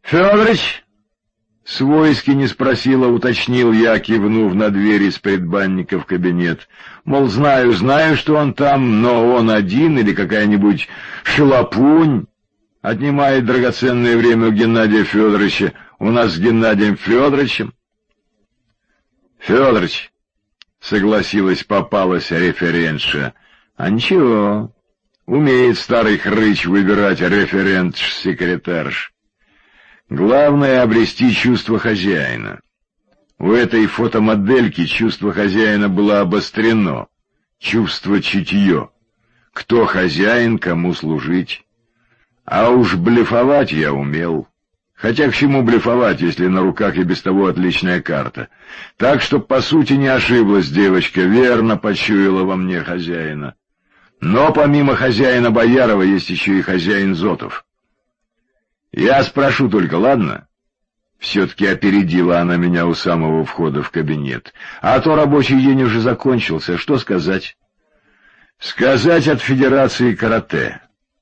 Федорович? Свойски не спросила, уточнил я, кивнув на дверь из предбанника в кабинет. Мол, знаю, что он там, но он один или какая-нибудь шелопунь отнимает драгоценное время у Геннадия Федоровича. У нас с Геннадием Федоровичем. Федорович, согласилась, попалась референтша. А ничего, умеет старый хрыч выбирать референт-секретарш. Главное — обрести чувство хозяина. У этой фотомодельки чувство хозяина было обострено. Чувство чутье. Кто хозяин, кому служить. А уж блефовать я умел. Хотя к чему блефовать, если на руках и без того отличная карта. Так что, по сути, не ошиблась девочка, верно почуяла во мне хозяина. Но помимо хозяина Боярова есть еще и хозяин Зотов. Я спрошу только, ладно? Все-таки опередила она меня у самого входа в кабинет. А то рабочий день уже закончился, что сказать? Сказать от Федерации карате.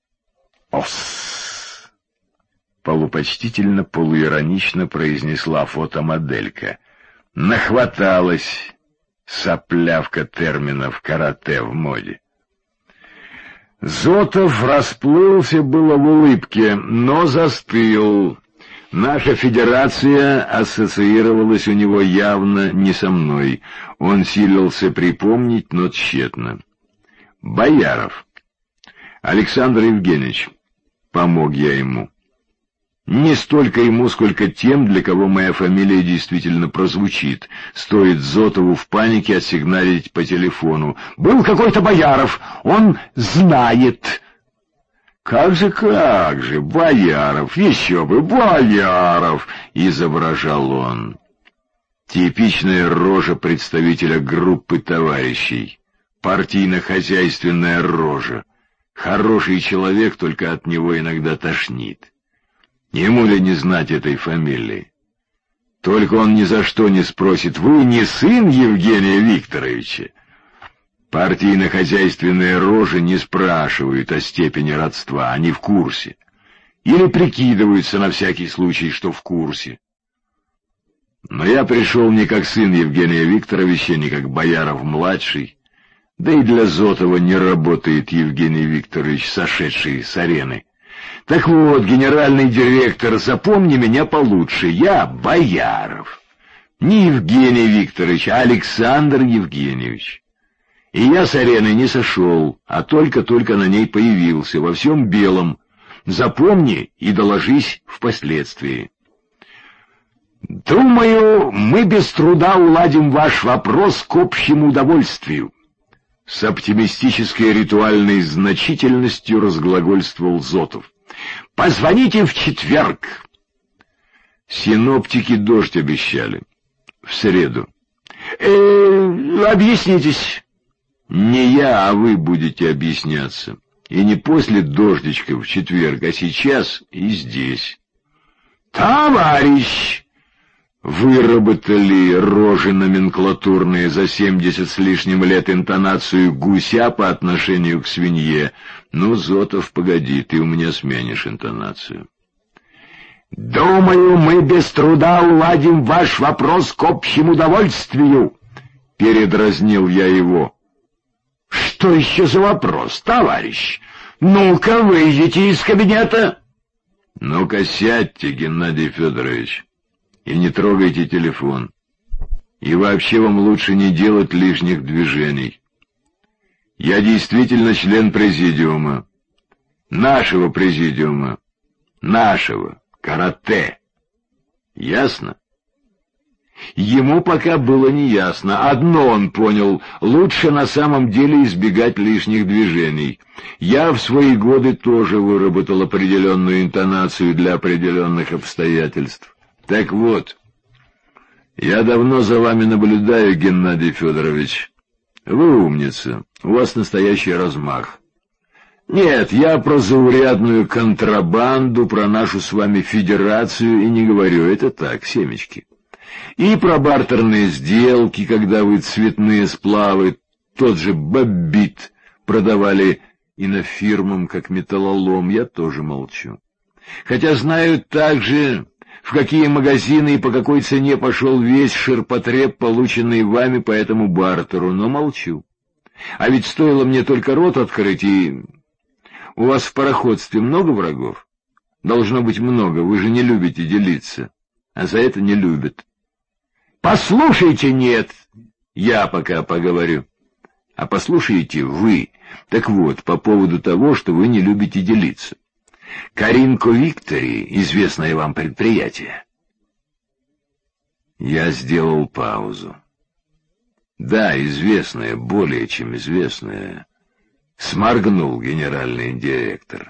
Ос! Полупочтительно, полуиронично произнесла фотомоделька. Нахваталась соплявка терминов карате в моде. Зотов расплылся было в улыбке, но застыл. Наша федерация ассоциировалась у него явно не со мной. Он силился припомнить, но тщетно. Бояров. Александр Евгеньевич. Помог я ему. Не столько ему, сколько тем, для кого моя фамилия действительно прозвучит. Стоит Зотову в панике отсигналить по телефону. «Был какой-то Бояров, он знает». «Как же, Бояров, еще бы, Бояров!» — изображал он. Типичная рожа представителя группы товарищей. Партийно-хозяйственная рожа. Хороший человек, только от него иногда тошнит. Ему ли не знать этой фамилии? Только он ни за что не спросит: «Вы не сын Евгения Викторовича?» Партийно-хозяйственные рожи не спрашивают о степени родства, они в курсе. Или прикидываются на всякий случай, что в курсе. Но я пришел не как сын Евгения Викторовича, не как Бояров-младший, да и для Зотова не работает Евгений Викторович, сошедший с арены. Так вот, генеральный директор, запомни меня получше, я Бояров. Не Евгений Викторович, а Александр Евгеньевич. И я с арены не сошел, а только-только на ней появился, во всем белом. Запомни и доложись впоследствии. Думаю, мы без труда уладим ваш вопрос к общему удовольствию. С оптимистической ритуальной значительностью разглагольствовал Зотов. Позвоните в четверг. Синоптики дождь обещали. В среду. Объяснитесь. Не я, а вы будете объясняться. И не после дождичка в четверг, а сейчас и здесь. Товарищ! Выработали рожи номенклатурные за 70 с лишним лет интонацию гуся по отношению к свинье. Ну, Зотов, погоди, ты у меня сменишь интонацию. Думаю, мы без труда уладим ваш вопрос к общему удовольствию. Передразнил я его. Что еще за вопрос, товарищ? Ну-ка, выйдите из кабинета. Ну-ка, сядьте, Геннадий Федорович. И не трогайте телефон. И вообще вам лучше не делать лишних движений. Я действительно член президиума. Нашего президиума. Нашего. Карате. Ясно? Ему пока было не ясно. Одно он понял: лучше на самом деле избегать лишних движений. Я в свои годы тоже выработал определенную интонацию для определенных обстоятельств. Так вот, я давно за вами наблюдаю, Геннадий Федорович. Вы умница, у вас настоящий размах. Нет, я про заурядную контрабанду, про нашу с вами федерацию и не говорю, это так, семечки. И про бартерные сделки, когда вы цветные сплавы, тот же боббит, продавали инофирмам как металлолом, я тоже молчу. Хотя знаю также, в какие магазины и по какой цене пошел весь ширпотреб, полученный вами по этому бартеру, но молчу. А ведь стоило мне только рот открыть, и... У вас в пароходстве много врагов? Должно быть много, вы же не любите делиться, а за это не любят. Послушайте, нет, я пока поговорю. А послушайте вы. Так вот, по поводу того, что вы не любите делиться. Каринко Виктори, известное вам предприятие. Я сделал паузу. Да, известное, более чем известное. Сморгнул генеральный директор.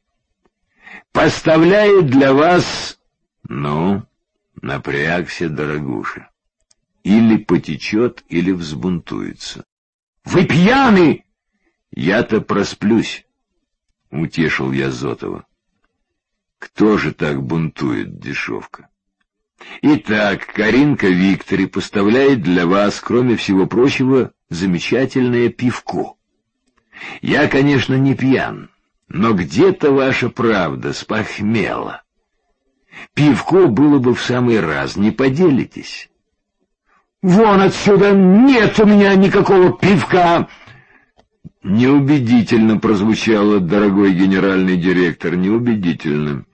Поставляет для вас... Ну, напрягся, дорогуша. Или потечет, или взбунтуется. Вы пьяны! Я-то просплюсь, утешил я Зотова. Кто же так бунтует, дешевка? Итак, Каринко Виктори поставляет для вас, кроме всего прочего, замечательное пивко. Я, конечно, не пьян, но где-то ваша правда спохмела. Пивко было бы в самый раз, не поделитесь? Вон отсюда, нет у меня никакого пивка! Неубедительно прозвучало, дорогой генеральный директор, неубедительно.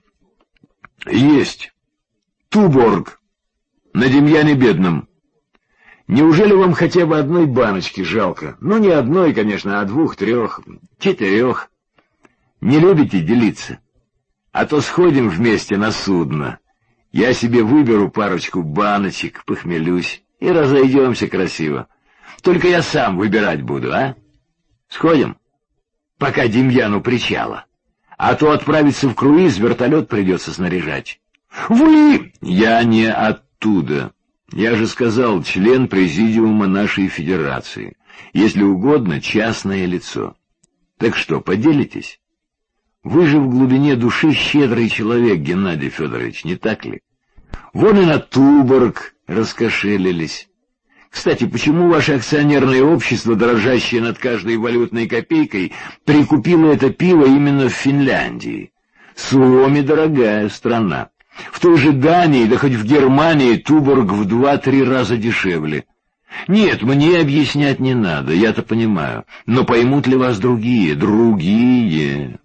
Есть. Туборг. На Демьяне Бедном. Неужели вам хотя бы одной баночки жалко? Ну, не одной, конечно, а 2, 3, 4. Не любите делиться? А то сходим вместе на судно. Я себе выберу парочку баночек, похмелюсь, и разойдемся красиво. Только я сам выбирать буду, а? Сходим? Пока Демьяну причала. А то отправиться в круиз вертолет придется снаряжать. Вы... Я не оттуда. Я же сказал, член президиума нашей федерации. Если угодно, частное лицо. Так что, поделитесь? Вы же в глубине души щедрый человек, Геннадий Федорович, не так ли? Вон и на Туборг раскошелились. Кстати, почему ваше акционерное общество, дрожащее над каждой валютной копейкой, прикупило это пиво именно в Финляндии? Суоми дорогая страна. В той же Дании, да хоть в Германии, Туборг в 2-3 раза дешевле. Нет, мне объяснять не надо, я-то понимаю. Но поймут ли вас другие? Другие.